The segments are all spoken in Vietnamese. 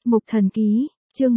Mục Thần Ký, chương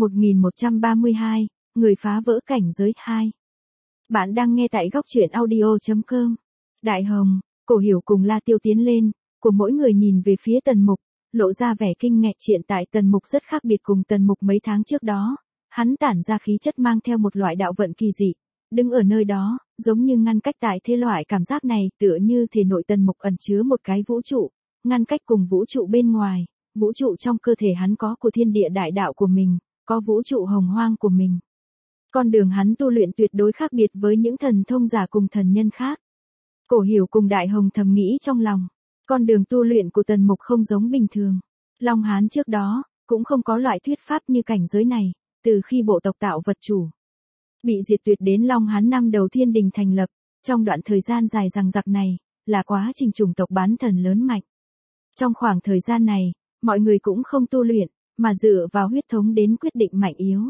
1132, người phá vỡ cảnh giới 2. Bạn đang nghe tại góc truyện audio.com. Đại Hồng, Cổ Hiểu cùng La Tiêu tiến lên, của mỗi người nhìn về phía Tần Mục, lộ ra vẻ kinh ngạc. Hiện tại Tần Mục rất khác biệt cùng Tần Mục mấy tháng trước đó, hắn tản ra khí chất mang theo một loại đạo vận kỳ dị, đứng ở nơi đó, giống như ngăn cách tại thế. Loại cảm giác này tựa như thể nội Tần Mục ẩn chứa một cái vũ trụ, ngăn cách cùng vũ trụ bên ngoài. Vũ trụ trong cơ thể hắn có của thiên địa đại đạo của mình, có vũ trụ hồng hoang của mình. Con đường hắn tu luyện tuyệt đối khác biệt với những thần thông giả cùng thần nhân khác. Cổ Hiểu cùng Đại Hồng thầm nghĩ trong lòng, con đường tu luyện của Tần Mục không giống bình thường. Long Hán trước đó, cũng không có loại thuyết pháp như cảnh giới này, từ khi bộ tộc tạo vật chủ bị diệt tuyệt đến Long Hán năm đầu thiên đình thành lập, trong đoạn thời gian dài dằng dặc này, là quá trình chủng tộc bán thần lớn mạnh. Trong khoảng thời gian này, mọi người cũng không tu luyện, mà dựa vào huyết thống đến quyết định mạnh yếu.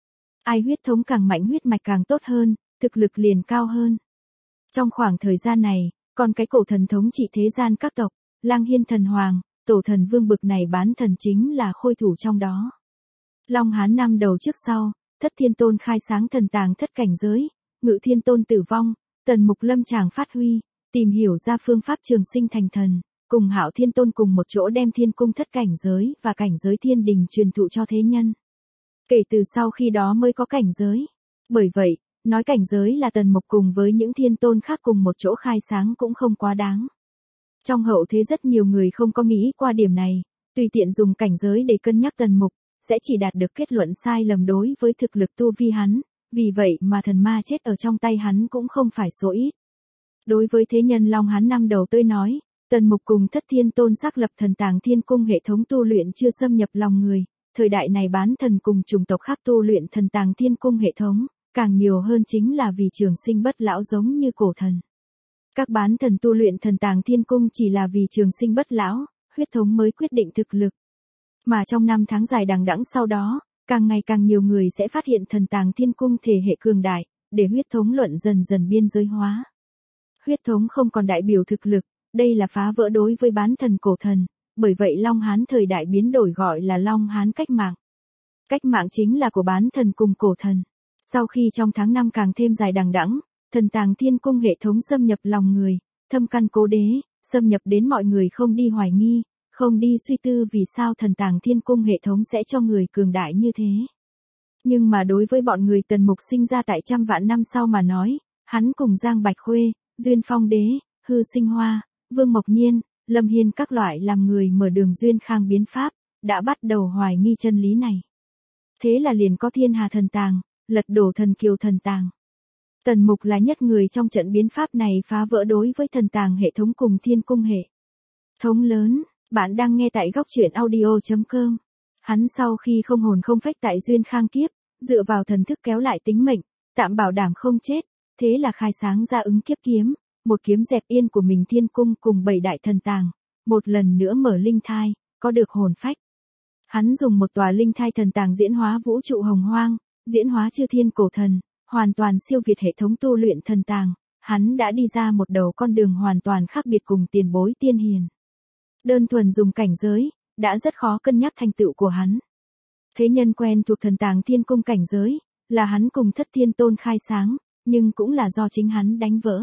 Ai huyết thống càng mạnh huyết mạch càng tốt hơn, thực lực liền cao hơn. Trong khoảng thời gian này, còn cái cổ thần thống trị thế gian các tộc, Lang Hiên thần hoàng, Tổ thần vương bực này bán thần chính là khôi thủ trong đó. Long Hán năm đầu trước sau, Thất Thiên Tôn khai sáng thần tàng thất cảnh giới, Ngự Thiên Tôn tử vong, Tần Mục lâm tràng phát huy, tìm hiểu ra phương pháp trường sinh thành thần. Cùng Hạo Thiên Tôn cùng một chỗ đem thiên cung thất cảnh giới và cảnh giới thiên đình truyền thụ cho thế nhân. Kể từ sau khi đó mới có cảnh giới. Bởi vậy, nói cảnh giới là Tần Mục cùng với những thiên tôn khác cùng một chỗ khai sáng cũng không quá đáng. Trong hậu thế rất nhiều người không có nghĩ qua điểm này, tùy tiện dùng cảnh giới để cân nhắc Tần Mục, sẽ chỉ đạt được kết luận sai lầm đối với thực lực tu vi hắn, vì vậy mà thần ma chết ở trong tay hắn cũng không phải số ít. Đối với thế nhân Long Hán năm đầu tôi nói, Tần Mục cùng Thất Thiên Tôn xác lập thần tàng thiên cung hệ thống tu luyện chưa xâm nhập lòng người, thời đại này bán thần cùng chủng tộc khác tu luyện thần tàng thiên cung hệ thống, càng nhiều hơn chính là vì trường sinh bất lão giống như cổ thần. Các bán thần tu luyện thần tàng thiên cung chỉ là vì trường sinh bất lão, huyết thống mới quyết định thực lực. Mà trong năm tháng dài đằng đẵng sau đó, càng ngày càng nhiều người sẽ phát hiện thần tàng thiên cung thể hệ cường đại, để huyết thống luận dần dần biên giới hóa. Huyết thống không còn đại biểu thực lực. Đây là phá vỡ đối với bán thần cổ thần, bởi vậy Long Hán thời đại biến đổi gọi là Long Hán cách mạng. Cách mạng chính là của bán thần cùng cổ thần. Sau khi trong tháng 5 càng thêm dài đằng đẵng, thần tàng thiên cung hệ thống xâm nhập lòng người, thâm căn cố đế, xâm nhập đến mọi người không đi hoài nghi, không đi suy tư vì sao thần tàng thiên cung hệ thống sẽ cho người cường đại như thế. Nhưng mà đối với bọn người Tần Mục sinh ra tại trăm vạn năm sau mà nói, hắn cùng Giang Bạch Khuê, Duyên Phong Đế, Hư Sinh Hoa, Vương Mộc Nhiên, Lâm Hiên các loại làm người mở đường duyên khang biến pháp, đã bắt đầu hoài nghi chân lý này. Thế là liền có Thiên Hà thần tàng, lật đổ Thần Kiều thần tàng. Tần Mục là nhất người trong trận biến pháp này phá vỡ đối với thần tàng hệ thống cùng thiên cung hệ thống lớn. Bạn đang nghe tại góc truyện audio.com. Hắn sau khi không hồn không phách tại duyên khang kiếp, dựa vào thần thức kéo lại tính mệnh, tạm bảo đảm không chết, thế là khai sáng ra ứng kiếp kiếm. Một kiếm dẹp yên của mình thiên cung cùng 7 đại thần tàng, một lần nữa mở linh thai, có được hồn phách. Hắn dùng một tòa linh thai thần tàng diễn hóa vũ trụ hồng hoang, diễn hóa chư thiên cổ thần, hoàn toàn siêu việt hệ thống tu luyện thần tàng, hắn đã đi ra một đầu con đường hoàn toàn khác biệt cùng tiền bối tiên hiền. Đơn thuần dùng cảnh giới, đã rất khó cân nhắc thành tựu của hắn. Thế nhân quen thuộc thần tàng thiên cung cảnh giới, là hắn cùng Thất Thiên Tôn khai sáng, nhưng cũng là do chính hắn đánh vỡ.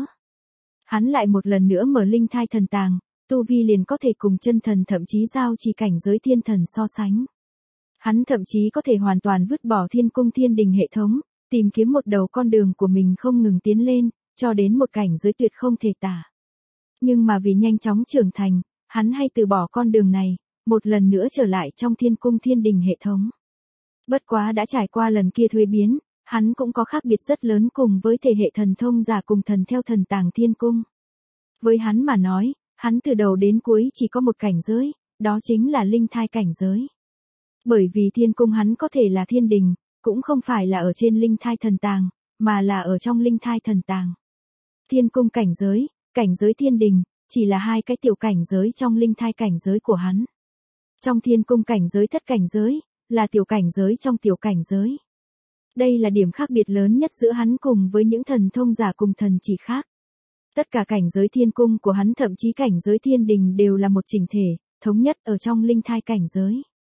Hắn lại một lần nữa mở linh thai thần tàng, tu vi liền có thể cùng chân thần thậm chí giao chỉ cảnh giới thiên thần so sánh. Hắn thậm chí có thể hoàn toàn vứt bỏ thiên cung thiên đình hệ thống, tìm kiếm một đầu con đường của mình không ngừng tiến lên, cho đến một cảnh giới tuyệt không thể tả. Nhưng mà vì nhanh chóng trưởng thành, hắn hay từ bỏ con đường này, một lần nữa trở lại trong thiên cung thiên đình hệ thống. Bất quá đã trải qua lần kia thuế biến, hắn cũng có khác biệt rất lớn cùng với thể hệ thần thông giả cùng thần theo thần tàng thiên cung. Với hắn mà nói, hắn từ đầu đến cuối chỉ có một cảnh giới, đó chính là linh thai cảnh giới. Bởi vì thiên cung hắn có thể là thiên đình, cũng không phải là ở trên linh thai thần tàng, mà là ở trong linh thai thần tàng. Thiên cung cảnh giới thiên đình, chỉ là hai cái tiểu cảnh giới trong linh thai cảnh giới của hắn. Trong thiên cung cảnh giới thất cảnh giới, là tiểu cảnh giới trong tiểu cảnh giới. Đây là điểm khác biệt lớn nhất giữa hắn cùng với những thần thông giả cùng thần chỉ khác. Tất cả cảnh giới thiên cung của hắn thậm chí cảnh giới thiên đình đều là một chỉnh thể, thống nhất ở trong linh thai cảnh giới.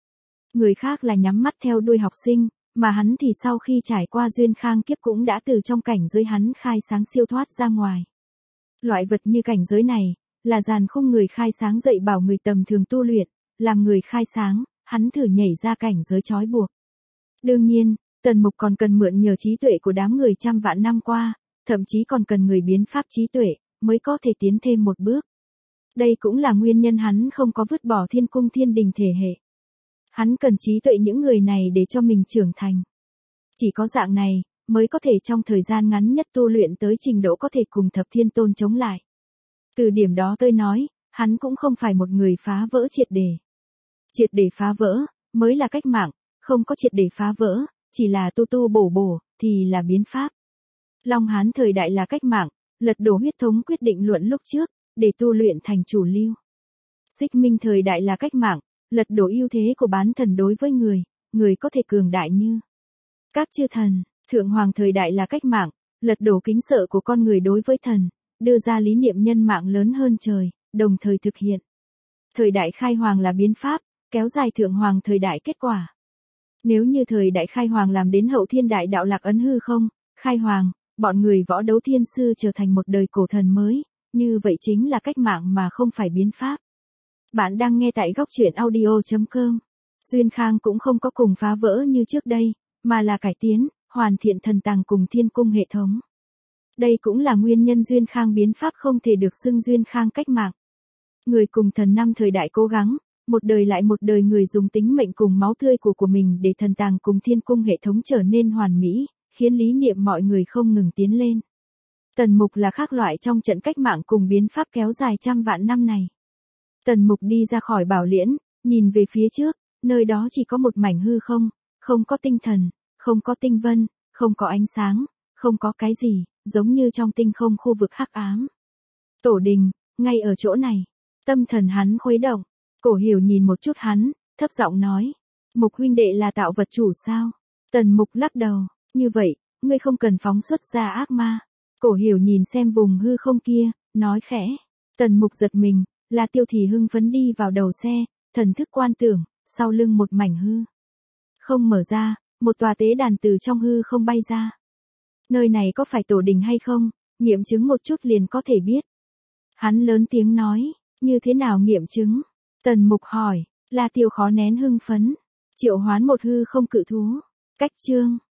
Người khác là nhắm mắt theo đuôi học sinh, mà hắn thì sau khi trải qua duyên khang kiếp cũng đã từ trong cảnh giới hắn khai sáng siêu thoát ra ngoài. Loại vật như cảnh giới này, là dàn khung người khai sáng dạy bảo người tầm thường tu luyện, làm người khai sáng, hắn thử nhảy ra cảnh giới trói buộc. Đương nhiên, Tần Mục còn cần mượn nhờ trí tuệ của đám người trăm vạn năm qua, thậm chí còn cần người biến pháp trí tuệ, mới có thể tiến thêm một bước. Đây cũng là nguyên nhân hắn không có vứt bỏ thiên cung thiên đình thể hệ. Hắn cần trí tuệ những người này để cho mình trưởng thành. Chỉ có dạng này, mới có thể trong thời gian ngắn nhất tu luyện tới trình độ có thể cùng Thập Thiên Tôn chống lại. Từ điểm đó tôi nói, hắn cũng không phải một người phá vỡ triệt để. Triệt để phá vỡ, mới là cách mạng, không có triệt để phá vỡ, chỉ là tu tu bổ bổ, thì là biến pháp. Long Hán thời đại là cách mạng, lật đổ huyết thống quyết định luận lúc trước, để tu luyện thành chủ lưu. Xích Minh thời đại là cách mạng, lật đổ ưu thế của bán thần đối với người có thể cường đại như các chư thần. Thượng Hoàng thời đại là cách mạng, lật đổ kính sợ của con người đối với thần, đưa ra lý niệm nhân mạng lớn hơn trời, đồng thời thực hiện. Thời đại Khai Hoàng là biến pháp, kéo dài Thượng Hoàng thời đại kết quả. Nếu như thời đại Khai Hoàng làm đến hậu thiên đại đạo lạc ấn hư không, Khai Hoàng, bọn người võ đấu thiên sư trở thành một đời cổ thần mới, như vậy chính là cách mạng mà không phải biến pháp. Bạn đang nghe tại góc truyện audio.com. Duyên Khang cũng không có cùng phá vỡ như trước đây, mà là cải tiến, hoàn thiện thần tàng cùng thiên cung hệ thống. Đây cũng là nguyên nhân Duyên Khang biến pháp không thể được xưng Duyên Khang cách mạng. Người cùng thần năm thời đại cố gắng, một đời lại một đời người dùng tính mệnh cùng máu tươi của mình để thần tàng cùng thiên cung hệ thống trở nên hoàn mỹ, khiến lý niệm mọi người không ngừng tiến lên. Tần Mục là khác loại trong trận cách mạng cùng biến pháp kéo dài trăm vạn năm này. Tần Mục đi ra khỏi Bảo Liễn, nhìn về phía trước, nơi đó chỉ có một mảnh hư không, không có tinh thần, không có tinh vân, không có ánh sáng, không có cái gì, giống như trong tinh không khu vực hắc ám. Tổ đình, ngay ở chỗ này. Tâm thần hắn khuấy động. Cổ Hiểu nhìn một chút hắn, thấp giọng nói. Mục huynh đệ là tạo vật chủ sao? Tần Mục lắc đầu. Như vậy, ngươi không cần phóng xuất ra ác ma. Cổ Hiểu nhìn xem vùng hư không kia, nói khẽ. Tần Mục giật mình, La Tiêu thì hưng phấn đi vào đầu xe, thần thức quan tưởng, sau lưng một mảnh hư không mở ra, một tòa tế đàn từ trong hư không bay ra. Nơi này có phải tổ đình hay không, nghiệm chứng một chút liền có thể biết. Hắn lớn tiếng nói, như thế nào nghiệm chứng? Tần Mục hỏi, La Tiêu khó nén hưng phấn, triệu hoán một hư không cự thú. Cách chương